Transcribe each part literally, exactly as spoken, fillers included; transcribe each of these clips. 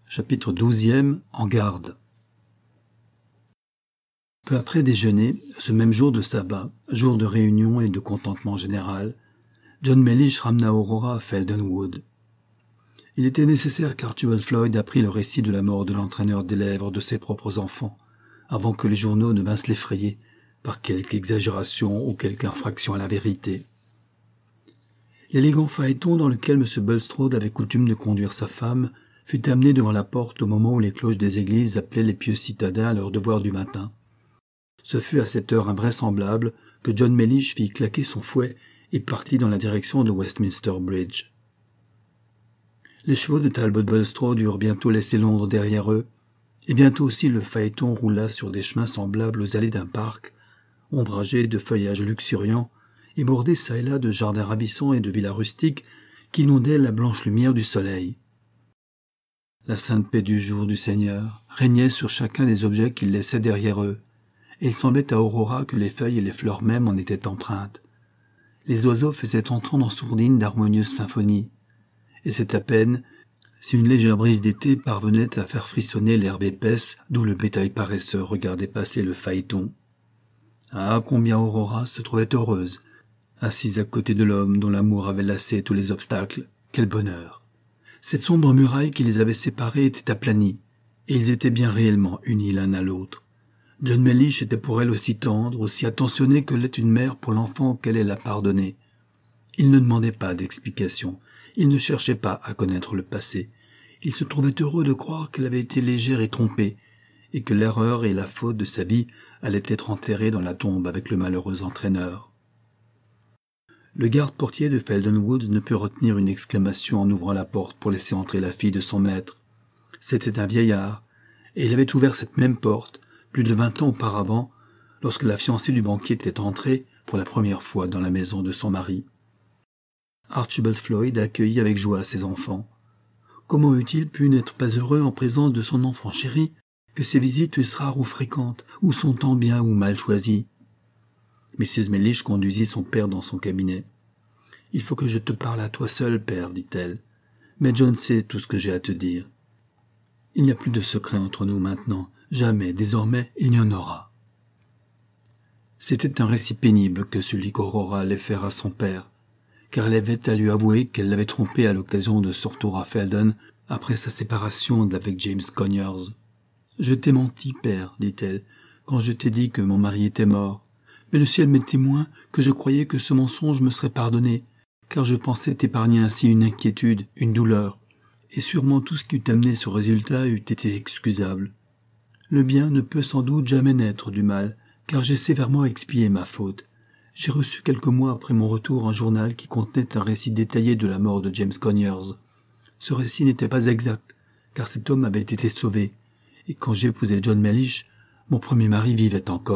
Chapitre douzième. En garde. Peu après déjeuner, ce même jour de sabbat, jour de réunion et de contentement général, John Mellish ramena Aurora à Feldenwood. Il était nécessaire qu'Archibald Floyd apprît le récit de la mort de l'entraîneur des lèvres de ses propres enfants, avant que les journaux ne vinssent l'effrayer par quelque exagération ou quelque infraction à la vérité. L'élégant phaéton dans lequel M. Bulstrode avait coutume de conduire sa femme fut amené devant la porte au moment où les cloches des églises appelaient les pieux citadins à leur devoir du matin. Ce fut à cette heure invraisemblable que John Mellish fit claquer son fouet et partit dans la direction de Westminster Bridge. Les chevaux de Talbot Bulstrode eurent bientôt laissé Londres derrière eux, et bientôt aussi le phaéton roula sur des chemins semblables aux allées d'un parc, ombragés de feuillages luxuriants et bordés çà et là de jardins ravissants et de villas rustiques qui inondaient la blanche lumière du soleil. La sainte paix du jour du Seigneur régnait sur chacun des objets qu'ils laissaient derrière eux, et il semblait à Aurora que les feuilles et les fleurs mêmes en étaient empreintes. Les oiseaux faisaient entendre en sourdine d'harmonieuses symphonies, et c'est à peine si une légère brise d'été parvenait à faire frissonner l'herbe épaisse d'où le bétail paresseux regardait passer le phaéton. Ah, combien Aurora se trouvait heureuse, assise à côté de l'homme dont l'amour avait lassé tous les obstacles. Quel bonheur! Cette sombre muraille qui les avait séparés était aplanie, et ils étaient bien réellement unis l'un à l'autre. John Mellish était pour elle aussi tendre, aussi attentionné que l'est une mère pour l'enfant auquel elle a pardonné. Il ne demandait pas d'explication, il ne cherchait pas à connaître le passé. Il se trouvait heureux de croire qu'elle avait été légère et trompée, et que l'erreur et la faute de sa vie allaient être enterrées dans la tombe avec le malheureux entraîneur. Le garde-portier de Feldenwood ne put retenir une exclamation en ouvrant la porte pour laisser entrer la fille de son maître. C'était un vieillard, et il avait ouvert cette même porte, plus de vingt ans auparavant, lorsque la fiancée du banquier était entrée pour la première fois dans la maison de son mari. Archibald Floyd accueillit avec joie ses enfants. Comment eût-il pu n'être pas heureux en présence de son enfant chéri, que ses visites eussent rares ou fréquentes, ou son temps bien ou mal choisi? Missus Mellish conduisit son père dans son cabinet. « Il faut que je te parle à toi seul, père, dit-elle. Mais John sait tout ce que j'ai à te dire. Il n'y a plus de secret entre nous maintenant. Jamais, désormais, il n'y en aura. » C'était un récit pénible que celui qu'Aurora allait faire à son père, car elle avait à lui avouer qu'elle l'avait trompé à l'occasion de ce retour à Felden après sa séparation d'avec James Conyers. « Je t'ai menti, père, dit-elle, quand je t'ai dit que mon mari était mort. Mais le ciel m'est témoin que je croyais que ce mensonge me serait pardonné, car je pensais t'épargner ainsi une inquiétude, une douleur, et sûrement tout ce qui eût amené ce résultat eût été excusable. Le bien ne peut sans doute jamais naître du mal, car j'ai sévèrement expié ma faute. J'ai reçu quelques mois après mon retour un journal qui contenait un récit détaillé de la mort de James Conyers. Ce récit n'était pas exact, car cet homme avait été sauvé, et quand j'épousai John Mellish, mon premier mari vivait encore. »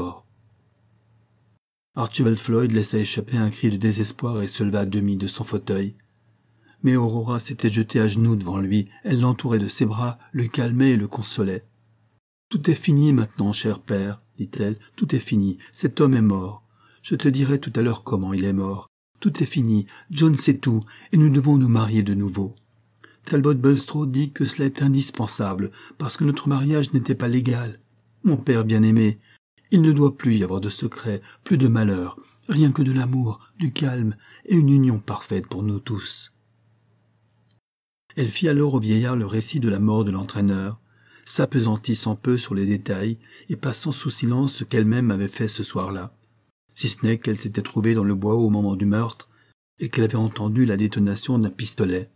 Archibald Floyd laissa échapper un cri de désespoir et se leva à demi de son fauteuil. Mais Aurora s'était jetée à genoux devant lui, elle l'entourait de ses bras, le calmait et le consolait. « Tout est fini maintenant, cher père, dit-elle, tout est fini, cet homme est mort. Je te dirai tout à l'heure comment il est mort. Tout est fini, John sait tout, et nous devons nous marier de nouveau. Talbot Bulstrode dit que cela est indispensable, parce que notre mariage n'était pas légal. Mon père bien-aimé, il ne doit plus y avoir de secret, plus de malheur, rien que de l'amour, du calme et une union parfaite pour nous tous. » Elle fit alors au vieillard le récit de la mort de l'entraîneur, s'apesantissant peu sur les détails et passant sous silence ce qu'elle-même avait fait ce soir-là, si ce n'est qu'elle s'était trouvée dans le bois au moment du meurtre et qu'elle avait entendu la détonation d'un pistolet.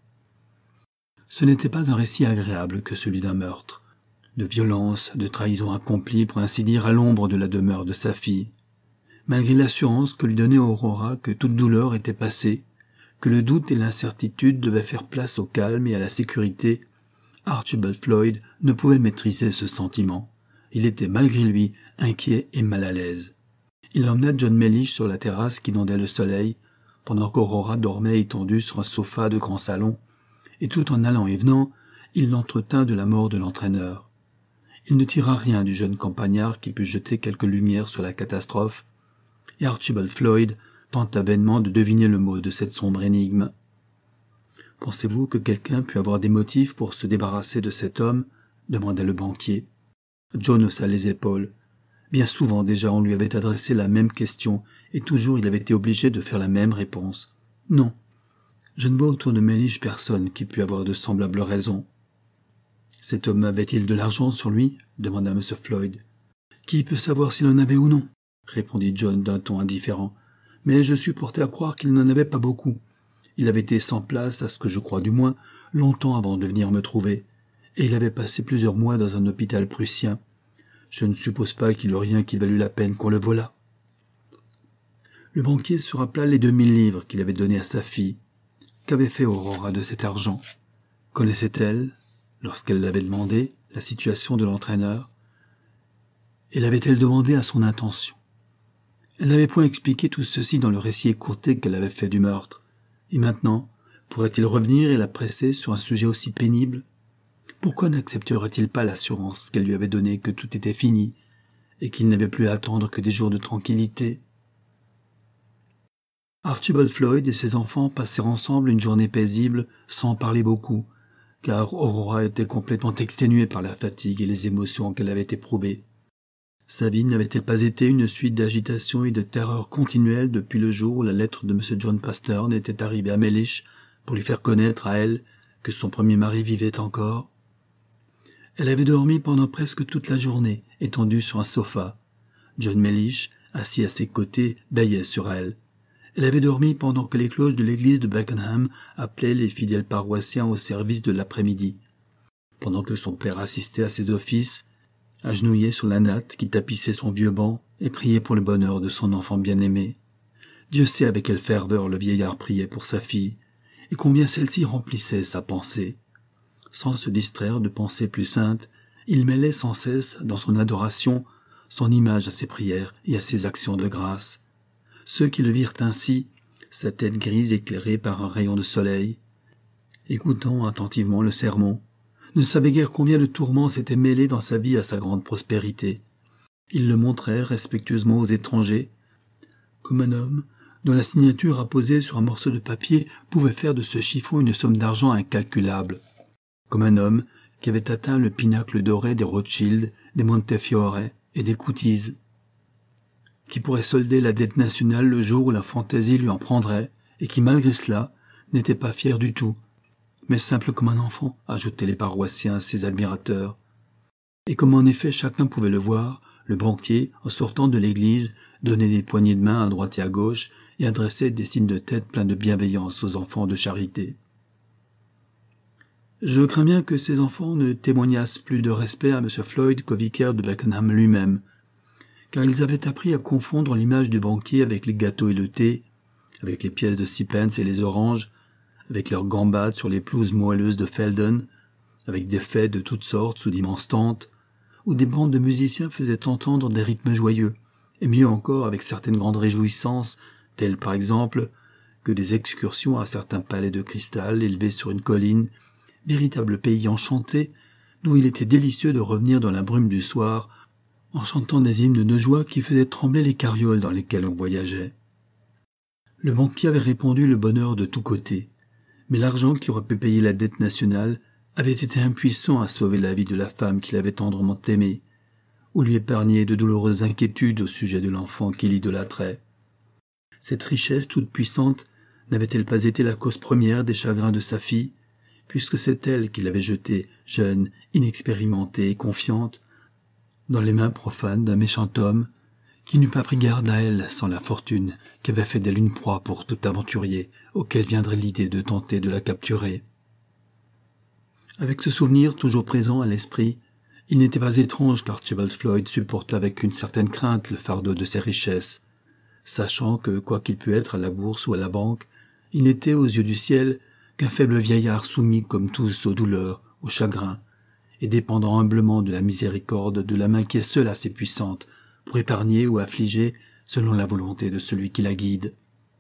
Ce n'était pas un récit agréable que celui d'un meurtre, de violence, de trahison accomplie pour ainsi dire à l'ombre de la demeure de sa fille. Malgré l'assurance que lui donnait Aurora que toute douleur était passée, que le doute et l'incertitude devaient faire place au calme et à la sécurité, Archibald Floyd ne pouvait maîtriser ce sentiment. Il était malgré lui inquiet et mal à l'aise. Il emmena John Mellish sur la terrasse qu'inondait le soleil, pendant qu'Aurora dormait étendue sur un sofa de grand salon, et tout en allant et venant, il l'entretint de la mort de l'entraîneur. Il ne tira rien du jeune campagnard qui put jeter quelque lumière sur la catastrophe, et Archibald Floyd tenta vainement de deviner le mot de cette sombre énigme. Pensez-vous que quelqu'un pût avoir des motifs pour se débarrasser de cet homme ? Demanda le banquier. John haussa les épaules. Bien souvent déjà on lui avait adressé la même question, et toujours il avait été obligé de faire la même réponse. Non. Je ne vois autour de Mellish personne qui pût avoir de semblables raisons. Cet homme avait-il de l'argent sur lui ? Demanda M. Floyd. Qui peut savoir s'il en avait ou non ? Répondit John d'un ton indifférent. Mais je suis porté à croire qu'il n'en avait pas beaucoup. Il avait été sans place, à ce que je crois du moins, longtemps avant de venir me trouver, et il avait passé plusieurs mois dans un hôpital prussien. Je ne suppose pas qu'il eût rien qui valût la peine qu'on le volât. Le banquier se rappela les deux mille livres qu'il avait donnés à sa fille. Qu'avait fait Aurora de cet argent ? Connaissait-elle, lorsqu'elle l'avait demandé, la situation de l'entraîneur ? Et l'avait-elle demandé à son intention ? Elle n'avait point expliqué tout ceci dans le récit écourté qu'elle avait fait du meurtre. Et maintenant, pourrait-il revenir et la presser sur un sujet aussi pénible ? Pourquoi n'accepterait-il pas l'assurance qu'elle lui avait donnée que tout était fini et qu'il n'avait plus à attendre que des jours de tranquillité ? Archibald Floyd et ses enfants passèrent ensemble une journée paisible sans parler beaucoup, car Aurora était complètement exténuée par la fatigue et les émotions qu'elle avait éprouvées. Sa vie n'avait-elle pas été une suite d'agitation et de terreur continuelle depuis le jour où la lettre de M. John Pastern était arrivée à Mellish pour lui faire connaître à elle que son premier mari vivait encore ? Elle avait dormi pendant presque toute la journée, étendue sur un sofa. John Mellish, assis à ses côtés, veillait sur elle. Elle avait dormi pendant que les cloches de l'église de Beckenham appelaient les fidèles paroissiens au service de l'après-midi. Pendant que son père assistait à ses offices, agenouillé sur la natte qui tapissait son vieux banc, et priait pour le bonheur de son enfant bien-aimé. Dieu sait avec quelle ferveur le vieillard priait pour sa fille, et combien celle-ci remplissait sa pensée. Sans se distraire de pensées plus saintes, il mêlait sans cesse, dans son adoration, son image à ses prières et à ses actions de grâce. Ceux qui le virent ainsi, sa tête grise éclairée par un rayon de soleil, écoutant attentivement le sermon, ne savaient guère combien de tourments s'étaient mêlés dans sa vie à sa grande prospérité. Il le montrait respectueusement aux étrangers, comme un homme dont la signature apposée sur un morceau de papier pouvait faire de ce chiffon une somme d'argent incalculable, comme un homme qui avait atteint le pinacle doré des Rothschild, des Montefiore et des Curtiz, qui pourrait solder la dette nationale le jour où la fantaisie lui en prendrait, et qui, malgré cela, n'était pas fier du tout, mais simple comme un enfant, ajoutaient les paroissiens, ses admirateurs. Et comme en effet chacun pouvait le voir, le banquier, en sortant de l'église, donnait des poignées de main à droite et à gauche, et adressait des signes de tête pleins de bienveillance aux enfants de charité. Je crains bien que ces enfants ne témoignassent plus de respect à M. Floyd qu'au vicaire de Beckenham lui-même, car ils avaient appris à confondre l'image du banquier avec les gâteaux et le thé, avec les pièces de sixpence et les oranges, avec leurs gambades sur les pelouses moelleuses de Felden, avec des fêtes de toutes sortes sous d'immenses tentes, où des bandes de musiciens faisaient entendre des rythmes joyeux, et mieux encore avec certaines grandes réjouissances, telles par exemple que des excursions à certains palais de cristal élevés sur une colline, véritable pays enchanté, d'où il était délicieux de revenir dans la brume du soir, en chantant des hymnes de joie qui faisaient trembler les carrioles dans lesquelles on voyageait. Le banquier avait répandu le bonheur de tous côtés, mais l'argent qui aurait pu payer la dette nationale avait été impuissant à sauver la vie de la femme qu'il avait tendrement aimée, ou lui épargner de douloureuses inquiétudes au sujet de l'enfant qu'il idolâtrait. Cette richesse toute puissante n'avait-elle pas été la cause première des chagrins de sa fille, puisque c'est elle qui l'avait jetée, jeune, inexpérimentée et confiante, dans les mains profanes d'un méchant homme, qui n'eût pas pris garde à elle sans la fortune qu'avait fait d'elle une proie pour tout aventurier auquel viendrait l'idée de tenter de la capturer. Avec ce souvenir toujours présent à l'esprit, il n'était pas étrange qu'Archibald Floyd supportât avec une certaine crainte le fardeau de ses richesses, sachant que, quoi qu'il pût être à la bourse ou à la banque, il n'était aux yeux du ciel qu'un faible vieillard soumis comme tous aux douleurs, aux chagrins, et dépendant humblement de la miséricorde de la main qui est seule assez puissante pour épargner ou affliger selon la volonté de celui qui la guide.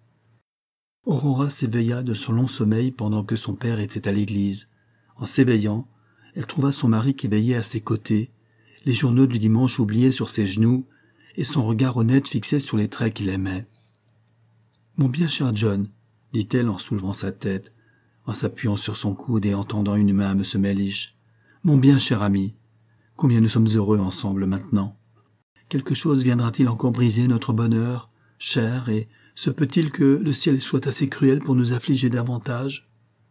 Aurora s'éveilla de son long sommeil pendant que son père était à l'église. En s'éveillant, elle trouva son mari qui veillait à ses côtés, les journaux du dimanche oubliés sur ses genoux, et son regard honnête fixé sur les traits qu'il aimait. « Mon bien cher John, dit-elle en soulevant sa tête, en s'appuyant sur son coude et en tendant une main à M. Mellish. « Mon bien cher ami, combien nous sommes heureux ensemble maintenant. Quelque chose viendra-t-il encore briser notre bonheur, cher, et se peut-il que le ciel soit assez cruel pour nous affliger davantage ?»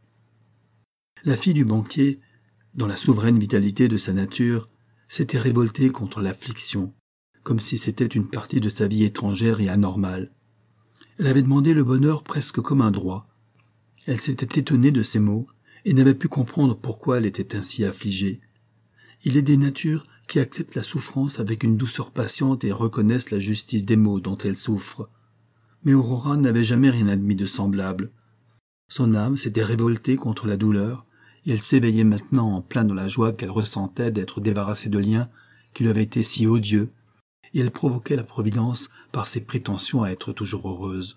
La fille du banquier, dans la souveraine vitalité de sa nature, s'était révoltée contre l'affliction, comme si c'était une partie de sa vie étrangère et anormale. Elle avait demandé le bonheur presque comme un droit. Elle s'était étonnée de ces mots et n'avait pu comprendre pourquoi elle était ainsi affligée. Il est des natures qui acceptent la souffrance avec une douceur patiente et reconnaissent la justice des maux dont elles souffrent. Mais Aurora n'avait jamais rien admis de semblable. Son âme s'était révoltée contre la douleur, et elle s'éveillait maintenant en plein dans la joie qu'elle ressentait d'être débarrassée de liens qui lui avaient été si odieux, et elle provoquait la providence par ses prétentions à être toujours heureuse.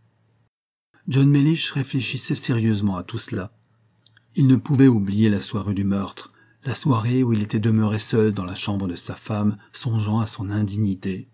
John Mellish réfléchissait sérieusement à tout cela. Il ne pouvait oublier la soirée du meurtre, la soirée où il était demeuré seul dans la chambre de sa femme, songeant à son indignité.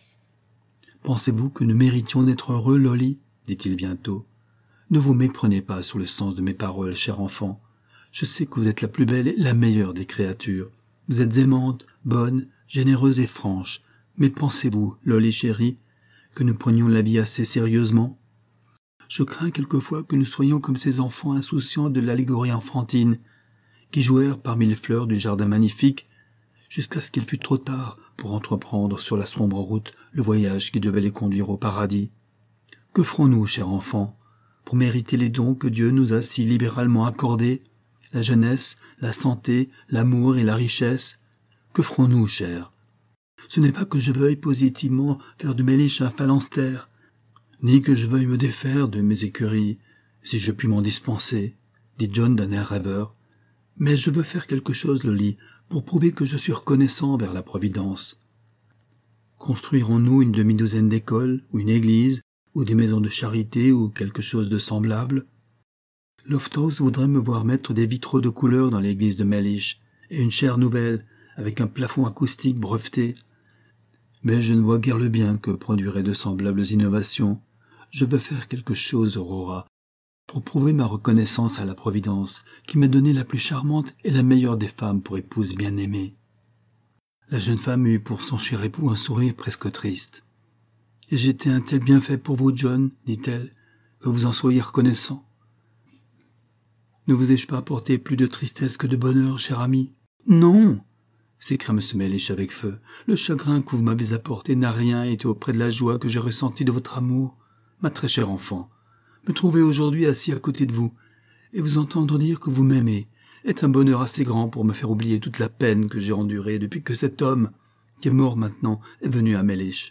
« Pensez-vous que nous méritions d'être heureux, Lolly ?» dit-il bientôt. « Ne vous méprenez pas sur le sens de mes paroles, cher enfant. Je sais que vous êtes la plus belle et la meilleure des créatures. Vous êtes aimante, bonne, généreuse et franche. Mais pensez-vous, Lolly chérie, que nous prenions la vie assez sérieusement ? Je crains quelquefois que nous soyons comme ces enfants insouciants de l'allégorie enfantine, qui jouèrent parmi les fleurs du jardin magnifique, jusqu'à ce qu'il fût trop tard pour entreprendre sur la sombre route le voyage qui devait les conduire au paradis. Que ferons-nous, cher enfant, pour mériter les dons que Dieu nous a si libéralement accordés, la jeunesse, la santé, l'amour et la richesse? Que ferons-nous, cher? Ce n'est pas que je veuille positivement faire de Mellish un phalanstère, ni que je veuille me défaire de mes écuries, si je puis m'en dispenser, dit John d'un air rêveur. Mais je veux faire quelque chose, Lolly, pour prouver que je suis reconnaissant vers la Providence. Construirons-nous une demi-douzaine d'écoles, ou une église, ou des maisons de charité, ou quelque chose de semblable? Lofthouse voudrait me voir mettre des vitraux de couleur dans l'église de Mellish, et une chaire nouvelle, avec un plafond acoustique breveté. Mais je ne vois guère le bien que produiraient de semblables innovations. Je veux faire quelque chose, Aurora, pour prouver ma reconnaissance à la Providence, qui m'a donné la plus charmante et la meilleure des femmes pour épouse bien-aimée. La jeune femme eut pour son cher époux un sourire presque triste. « Et j'ai été un tel bienfait pour vous, John, dit-elle, que vous en soyez reconnaissant. Ne vous ai-je pas apporté plus de tristesse que de bonheur, cher ami? »« Non !» s'écria M. Mellish avec feu. « Le chagrin que vous m'avez apporté n'a rien été auprès de la joie que j'ai ressentie de votre amour. Ma très chère enfant, me trouver aujourd'hui assis à côté de vous, et vous entendre dire que vous m'aimez, est un bonheur assez grand pour me faire oublier toute la peine que j'ai endurée depuis que cet homme, qui est mort maintenant, est venu à Mellish.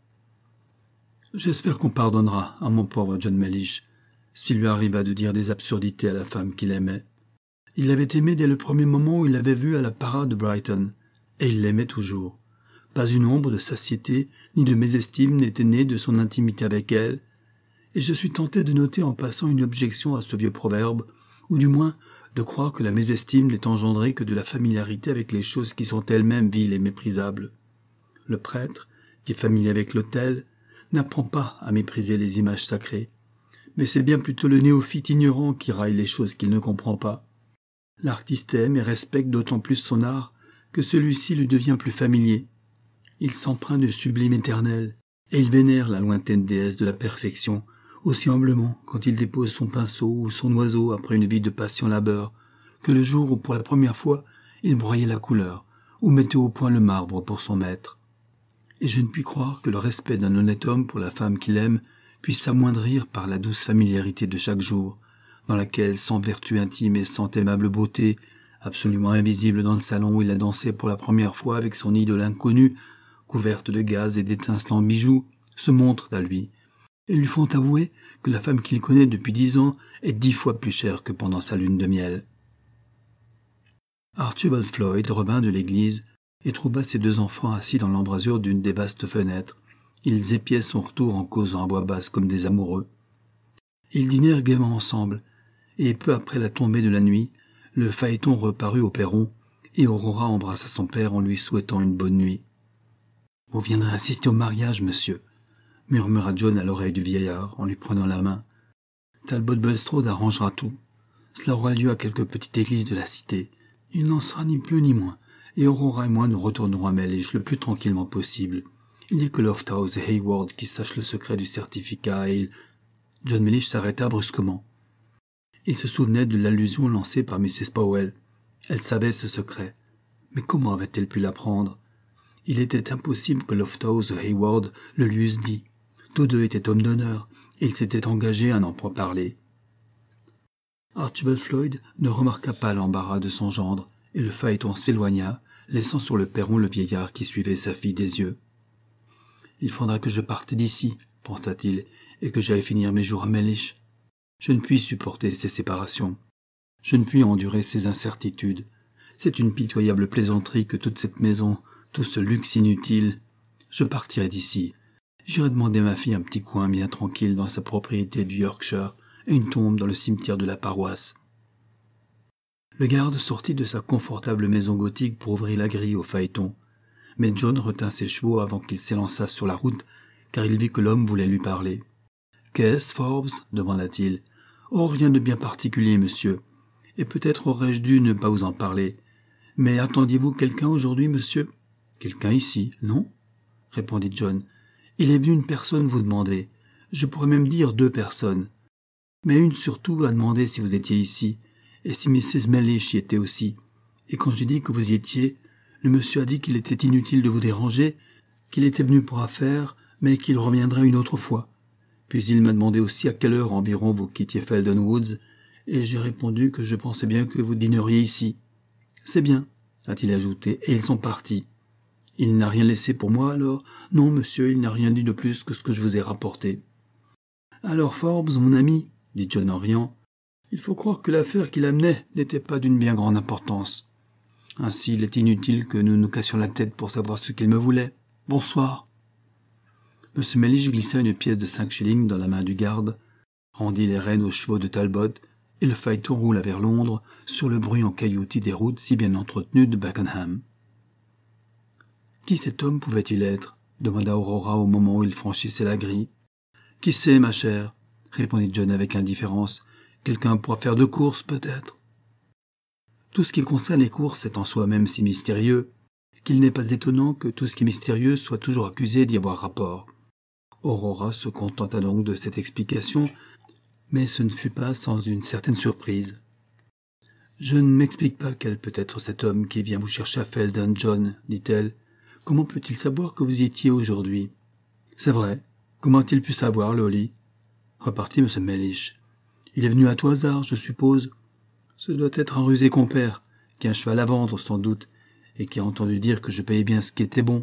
J'espère qu'on pardonnera à mon pauvre John Mellish, s'il lui arriva de dire des absurdités à la femme qu'il aimait. Il l'avait aimée dès le premier moment où il l'avait vue à la parade de Brighton, et il l'aimait toujours. Pas une ombre de satiété ni de mésestime n'était née de son intimité avec elle, et je suis tenté de noter en passant une objection à ce vieux proverbe, ou du moins de croire que la mésestime n'est engendrée que de la familiarité avec les choses qui sont elles-mêmes viles et méprisables. Le prêtre, qui est familier avec l'autel, n'apprend pas à mépriser les images sacrées, mais c'est bien plutôt le néophyte ignorant qui raille les choses qu'il ne comprend pas. L'artiste aime et respecte d'autant plus son art que celui-ci lui devient plus familier. Il s'empreint de sublime éternel, et il vénère la lointaine déesse de la perfection, aussi humblement quand il dépose son pinceau ou son oiseau après une vie de patient labeur, que le jour où pour la première fois il broyait la couleur, ou mettait au point le marbre pour son maître. Et je ne puis croire que le respect d'un honnête homme pour la femme qu'il aime puisse s'amoindrir par la douce familiarité de chaque jour, dans laquelle, sans vertu intime et sans aimable beauté, absolument invisible dans le salon où il a dansé pour la première fois avec son idole inconnue, couverte de gaz et d'étincelants bijoux, se montrent à lui, et lui font avouer que la femme qu'il connaît depuis dix ans est dix fois plus chère que pendant sa lune de miel. Archibald Floyd revint de l'église et trouva ses deux enfants assis dans l'embrasure d'une des vastes fenêtres. Ils épiaient son retour en causant à voix basse comme des amoureux. Ils dînèrent gaiement ensemble, et peu après la tombée de la nuit, le phaéton reparut au perron, et Aurora embrassa son père en lui souhaitant une bonne nuit. « Vous viendrez assister au mariage, monsieur » murmura John à l'oreille du vieillard en lui prenant la main. « Talbot Bulstrode arrangera tout. Cela aura lieu à quelque petite église de la cité. Il n'en sera ni plus ni moins, et Aurora et moi nous retournerons à Mellish le plus tranquillement possible. Il n'y a que Lofthouse et Hayward qui sachent le secret du certificat et il... John Mellish s'arrêta brusquement. Il se souvenait de l'allusion lancée par missus Powell. Elle savait ce secret. Mais comment avait-elle pu l'apprendre? Il était impossible que Lofthouse et Hayward le lui eussent dit. Tous deux étaient hommes d'honneur, et ils s'étaient engagés à n'en point parler. Archibald Floyd ne remarqua pas l'embarras de son gendre, et le phaéton s'éloigna, laissant sur le perron le vieillard qui suivait sa fille des yeux. « Il faudra que je parte d'ici, » pensa-t-il, « et que j'aille finir mes jours à Mellish. Je ne puis supporter ces séparations. Je ne puis endurer ces incertitudes. C'est une pitoyable plaisanterie que toute cette maison, tout ce luxe inutile. Je partirai d'ici. J'irai demander à ma fille un petit coin bien tranquille dans sa propriété du Yorkshire et une tombe dans le cimetière de la paroisse. » Le garde sortit de sa confortable maison gothique pour ouvrir la grille au phaéton. Mais John retint ses chevaux avant qu'il s'élançât sur la route, car il vit que l'homme voulait lui parler. « Qu'est-ce, Forbes » demanda-t-il. « Oh, rien de bien particulier, monsieur. Et peut-être aurais-je dû ne pas vous en parler. Mais attendiez-vous quelqu'un aujourd'hui, monsieur ?»« Quelqu'un ici, non ?» répondit John. « Il est venu une personne vous demander. Je pourrais même dire deux personnes. Mais une surtout a demandé si vous étiez ici, et si missus Mellish y était aussi. Et quand j'ai dit que vous y étiez, le monsieur a dit qu'il était inutile de vous déranger, qu'il était venu pour affaires, mais qu'il reviendrait une autre fois. Puis il m'a demandé aussi à quelle heure environ vous quittiez Felden Woods, et j'ai répondu que je pensais bien que vous dîneriez ici. C'est bien, a-t-il ajouté, et ils sont partis. Il n'a rien laissé pour moi alors? Non, monsieur, il n'a rien dit de plus que ce que je vous ai rapporté. Alors Forbes, mon ami, dit John en riant, il faut croire que l'affaire qu'il amenait n'était pas d'une bien grande importance. Ainsi, il est inutile que nous nous cassions la tête pour savoir ce qu'il me voulait. Bonsoir. M. Mellish glissa une pièce de cinq shillings dans la main du garde, rendit les rênes aux chevaux de Talbot, et le phaéton roula vers Londres sur le bruyant cailloutis des routes si bien entretenues de Beckenham. Qui cet homme pouvait-il être? Demanda Aurora au moment où il franchissait la grille. Qui sait, ma chère? Répondit John avec indifférence. Quelqu'un pourra faire de courses, peut-être. Tout ce qui concerne les courses est en soi-même si mystérieux qu'il n'est pas étonnant que tout ce qui est mystérieux soit toujours accusé d'y avoir rapport. Aurora se contenta donc de cette explication, mais ce ne fut pas sans une certaine surprise. « Je ne m'explique pas quel peut être cet homme qui vient vous chercher à Felden, John, dit-elle. Comment peut-il savoir que vous y étiez aujourd'hui? C'est vrai. Comment a-t-il pu savoir, Lolly? Repartit M. Mellish. Il est venu à tout hasard, je suppose. Ce doit être un rusé compère, qui a un cheval à vendre, sans doute, et qui a entendu dire que je payais bien ce qui était bon.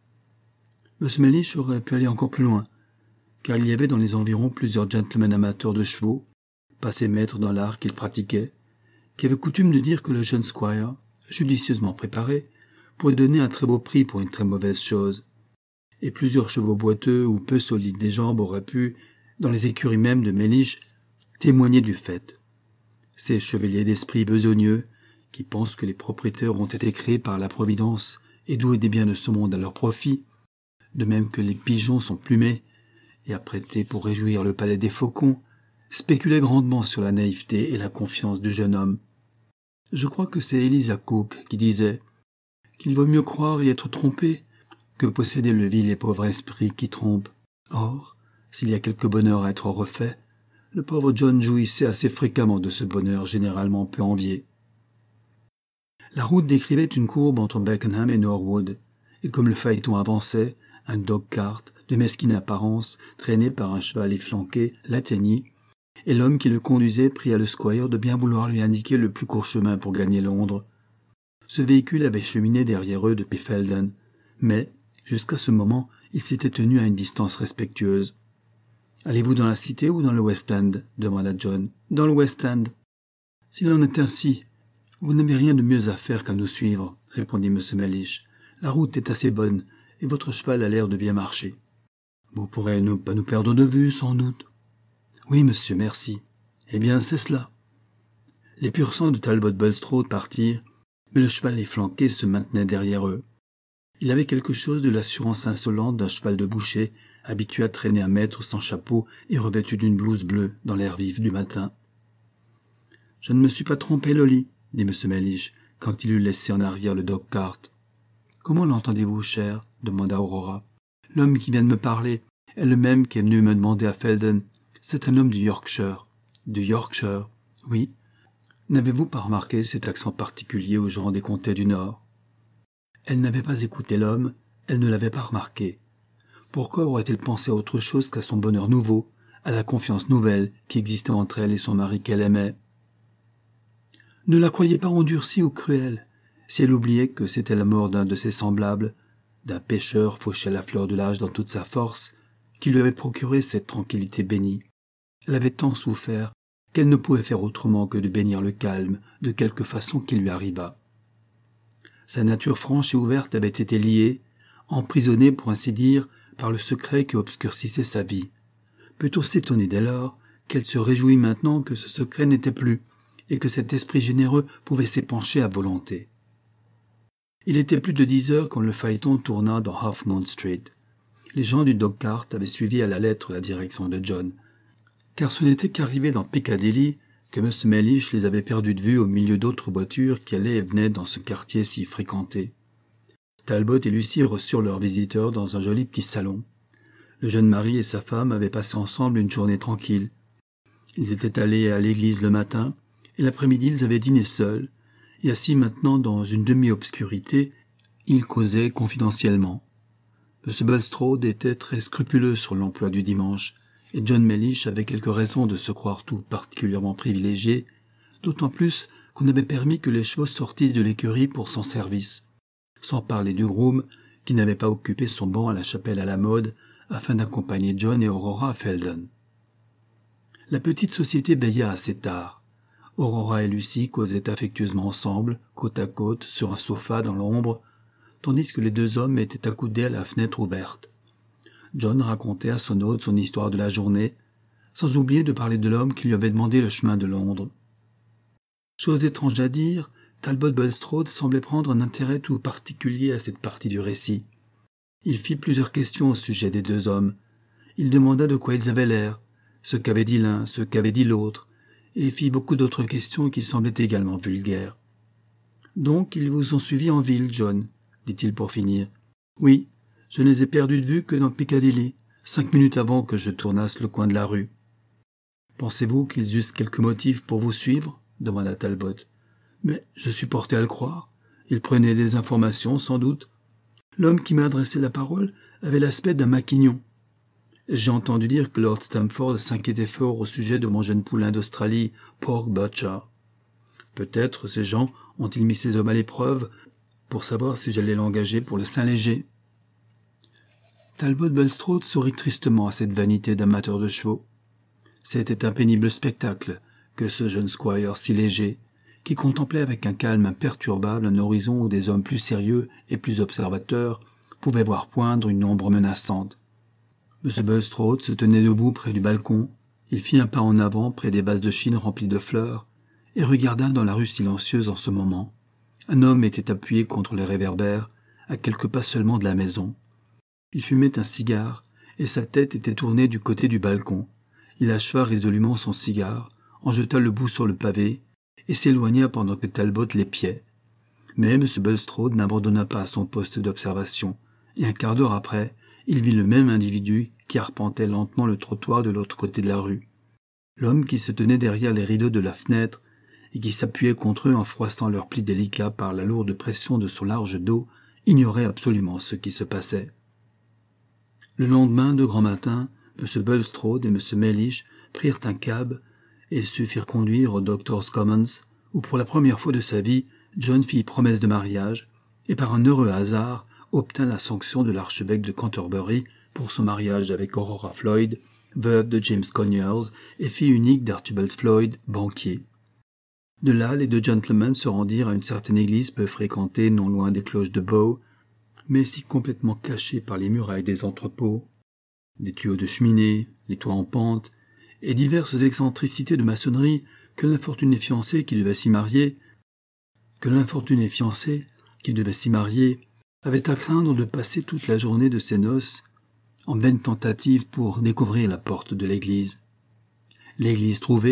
M. Mellish aurait pu aller encore plus loin, car il y avait dans les environs plusieurs gentlemen amateurs de chevaux, passés maîtres dans l'art qu'ils pratiquaient, qui avaient coutume de dire que le jeune squire, judicieusement préparé, pourrait donner un très beau prix pour une très mauvaise chose. Et plusieurs chevaux boiteux ou peu solides des jambes auraient pu, dans les écuries mêmes de Mellish, témoigner du fait. Ces chevaliers d'esprit besogneux, qui pensent que les propriétaires ont été créés par la Providence et doués des biens de ce monde à leur profit, de même que les pigeons sont plumés et apprêtés pour réjouir le palais des faucons, spéculaient grandement sur la naïveté et la confiance du jeune homme. Je crois que c'est Eliza Cook qui disait qu'il vaut mieux croire y être trompé que posséder le vil et pauvre esprit qui trompe. Or, s'il y a quelque bonheur à être refait, le pauvre John jouissait assez fréquemment de ce bonheur généralement peu envié. La route décrivait une courbe entre Beckenham et Norwood, et comme le phaéton avançait, un dog-cart de mesquine apparence, traîné par un cheval efflanqué, l'atteignit, et l'homme qui le conduisait pria le squire de bien vouloir lui indiquer le plus court chemin pour gagner Londres. Ce véhicule avait cheminé derrière eux depuis Felden, mais, jusqu'à ce moment, il s'était tenu à une distance respectueuse. « Allez-vous dans la cité ou dans le West End ?» demanda John. « Dans le West End. »« S'il en est ainsi, vous n'avez rien de mieux à faire qu'à nous suivre, » répondit M. Mellish. « La route est assez bonne, et votre cheval a l'air de bien marcher. Vous pourrez ne pas nous perdre de vue, sans doute. »« Oui, monsieur, merci. Eh bien, c'est cela. » Les pur sang de Talbot Bulstrode partirent, mais le cheval efflanqué se maintenait derrière eux. Il avait quelque chose de l'assurance insolente d'un cheval de boucher, habitué à traîner un maître sans chapeau et revêtu d'une blouse bleue dans l'air vif du matin. « Je ne me suis pas trompé, Lolly, dit M. Mellish, quand il eut laissé en arrière le dog-cart. « Comment l'entendez-vous, cher ?» demanda Aurora. « L'homme qui vient de me parler est le même qui est venu me demander à Felden. C'est un homme du Yorkshire. »« Du Yorkshire, oui. N'avez-vous pas remarqué cet accent particulier aux gens des comtés du Nord ?» Elle n'avait pas écouté l'homme, elle ne l'avait pas remarqué. Pourquoi aurait-elle pensé à autre chose qu'à son bonheur nouveau, à la confiance nouvelle qui existait entre elle et son mari qu'elle aimait? Ne la croyez pas endurcie ou cruelle, si elle oubliait que c'était la mort d'un de ses semblables, d'un pêcheur fauché à la fleur de l'âge dans toute sa force, qui lui avait procuré cette tranquillité bénie. Elle avait tant souffert qu'elle ne pouvait faire autrement que de bénir le calme de quelque façon qu'il lui arriva. Sa nature franche et ouverte avait été liée, emprisonnée pour ainsi dire, par le secret qui obscurcissait sa vie. Peut-on s'étonner dès lors qu'elle se réjouit maintenant que ce secret n'était plus, et que cet esprit généreux pouvait s'épancher à volonté. Il était plus de dix heures quand le phaéton tourna dans Half Moon Street. Les gens du dog-cart avaient suivi à la lettre la direction de John, car ce n'était qu'arrivé dans Piccadilly que M. Mellish les avait perdus de vue au milieu d'autres voitures qui allaient et venaient dans ce quartier si fréquenté. Talbot et Lucie reçurent leurs visiteurs dans un joli petit salon. Le jeune mari et sa femme avaient passé ensemble une journée tranquille. Ils étaient allés à l'église le matin, et l'après-midi ils avaient dîné seuls, et assis maintenant dans une demi-obscurité, ils causaient confidentiellement. M. Bulstrode était très scrupuleux sur l'emploi du dimanche, et John Mellish avait quelques raisons de se croire tout particulièrement privilégié, d'autant plus qu'on avait permis que les chevaux sortissent de l'écurie pour son service, sans parler du groom qui n'avait pas occupé son banc à la chapelle à la mode afin d'accompagner John et Aurora à Felden. La petite société veilla assez tard. Aurora et Lucie causaient affectueusement ensemble, côte à côte, sur un sofa dans l'ombre, tandis que les deux hommes étaient accoudés à la fenêtre ouverte. John racontait à son hôte son histoire de la journée, sans oublier de parler de l'homme qui lui avait demandé le chemin de Londres. Chose étrange à dire, Talbot Bulstrode semblait prendre un intérêt tout particulier à cette partie du récit. Il fit plusieurs questions au sujet des deux hommes. Il demanda de quoi ils avaient l'air, ce qu'avait dit l'un, ce qu'avait dit l'autre, et fit beaucoup d'autres questions qui semblaient également vulgaires. « Donc, ils vous ont suivi en ville, John ?» dit-il pour finir. « Oui, je ne les ai perdus de vue que dans Piccadilly, cinq minutes avant que je tournasse le coin de la rue. »« Pensez-vous qu'ils eussent quelque motif pour vous suivre ?» demanda Talbot. « Mais je suis porté à le croire. Ils prenaient des informations, sans doute. L'homme qui m'a adressé la parole avait l'aspect d'un maquignon. J'ai entendu dire que Lord Stamford s'inquiétait fort au sujet de mon jeune poulain d'Australie, Pork Butcher. Peut-être ces gens ont-ils mis ces hommes à l'épreuve pour savoir si j'allais l'engager pour le Saint-Léger. » Talbot Bulstrode sourit tristement à cette vanité d'amateur de chevaux. C'était un pénible spectacle que ce jeune squire si léger, qui contemplait avec un calme imperturbable un horizon où des hommes plus sérieux et plus observateurs pouvaient voir poindre une ombre menaçante. M. Bulstrode se tenait debout près du balcon, il fit un pas en avant près des vases de Chine remplis de fleurs, et regarda dans la rue silencieuse en ce moment. Un homme était appuyé contre les réverbères, à quelques pas seulement de la maison. Il fumait un cigare, et sa tête était tournée du côté du balcon. Il acheva résolument son cigare, en jeta le bout sur le pavé, et s'éloigna pendant que Talbot l'épiait. Mais M. Bulstrode n'abandonna pas son poste d'observation, et un quart d'heure après, il vit le même individu qui arpentait lentement le trottoir de l'autre côté de la rue. L'homme qui se tenait derrière les rideaux de la fenêtre et qui s'appuyait contre eux en froissant leurs plis délicats par la lourde pression de son large dos ignorait absolument ce qui se passait. Le lendemain, de grand matin, M. Bulstrode et M. Mellish prirent un cab et se firent conduire au Doctors Commons, où pour la première fois de sa vie, John fit promesse de mariage et par un heureux hasard obtint la sanction de l'archevêque de Canterbury pour son mariage avec Aurora Floyd, veuve de James Conyers et fille unique d'Archibald Floyd, banquier. De là, les deux gentlemen se rendirent à une certaine église peu fréquentée non loin des cloches de Bow, mais si complètement cachée par les murailles des entrepôts, des tuyaux de cheminée, les toits en pente, et diverses excentricités de maçonnerie que l'infortuné fiancé qui devait s'y marier, que l'infortuné fiancé qui devait s'y marier avait à craindre de passer toute la journée de ses noces en vaine tentative pour découvrir la porte de l'église. L'église trouvée,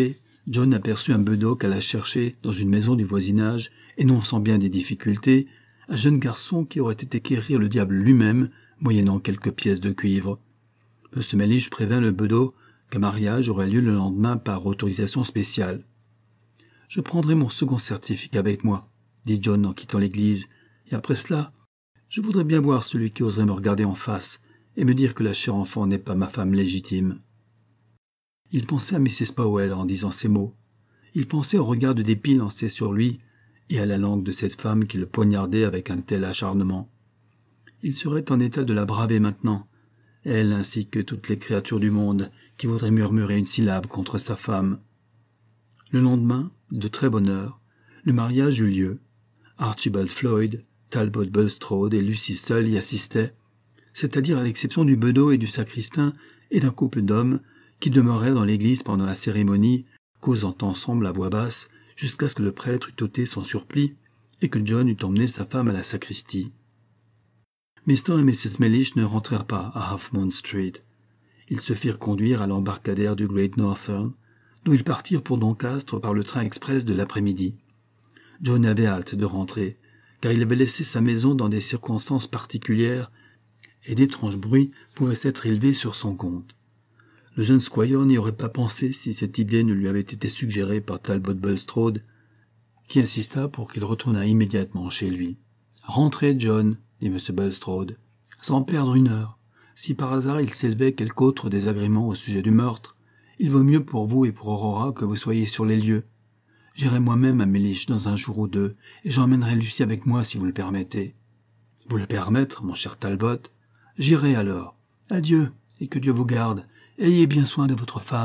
John aperçut un bedeau qu'alla chercher dans une maison du voisinage, et non sans bien des difficultés, un jeune garçon qui aurait été quérir le diable lui-même, moyennant quelques pièces de cuivre. M. Mellish prévint le bedeau qu'un mariage aurait lieu le lendemain par autorisation spéciale. « Je prendrai mon second certificat avec moi, » dit John en quittant l'église, « et après cela, je voudrais bien voir celui qui oserait me regarder en face et me dire que la chère enfant n'est pas ma femme légitime. » Il pensait à missus Powell en disant ces mots. Il pensait au regard de dépit lancé sur lui et à la langue de cette femme qui le poignardait avec un tel acharnement. Il serait en état de la braver maintenant, elle ainsi que toutes les créatures du monde qui voudraient murmurer une syllabe contre sa femme. Le lendemain, de très bonne heure, le mariage eut lieu. Archibald Floyd, Talbot Bulstrode et Lucie seuls y assistaient, c'est-à-dire à l'exception du bedeau et du sacristain et d'un couple d'hommes qui demeurèrent dans l'église pendant la cérémonie, causant ensemble à voix basse jusqu'à ce que le prêtre eût ôté son surplis et que John eût emmené sa femme à la sacristie. mister et missus Mellish ne rentrèrent pas à Half Moon Street. Ils se firent conduire à l'embarcadère du Great Northern, d'où ils partirent pour Doncaster par le train express de l'après-midi. John avait hâte de rentrer, car il avait laissé sa maison dans des circonstances particulières, et d'étranges bruits pouvaient s'être élevés sur son compte. Le jeune squire n'y aurait pas pensé si cette idée ne lui avait été suggérée par Talbot Bulstrode, qui insista pour qu'il retournât immédiatement chez lui. « Rentrez, John », dit M. Bulstrode, « sans perdre une heure. Si par hasard il s'élevait quelque autre désagrément au sujet du meurtre, il vaut mieux pour vous et pour Aurora que vous soyez sur les lieux. J'irai moi-même à Mellish dans un jour ou deux, et j'emmènerai Lucie avec moi si vous le permettez. »« Vous le permettre, mon cher Talbot ? J'irai alors. Adieu, et que Dieu vous garde. Ayez bien soin de votre femme. »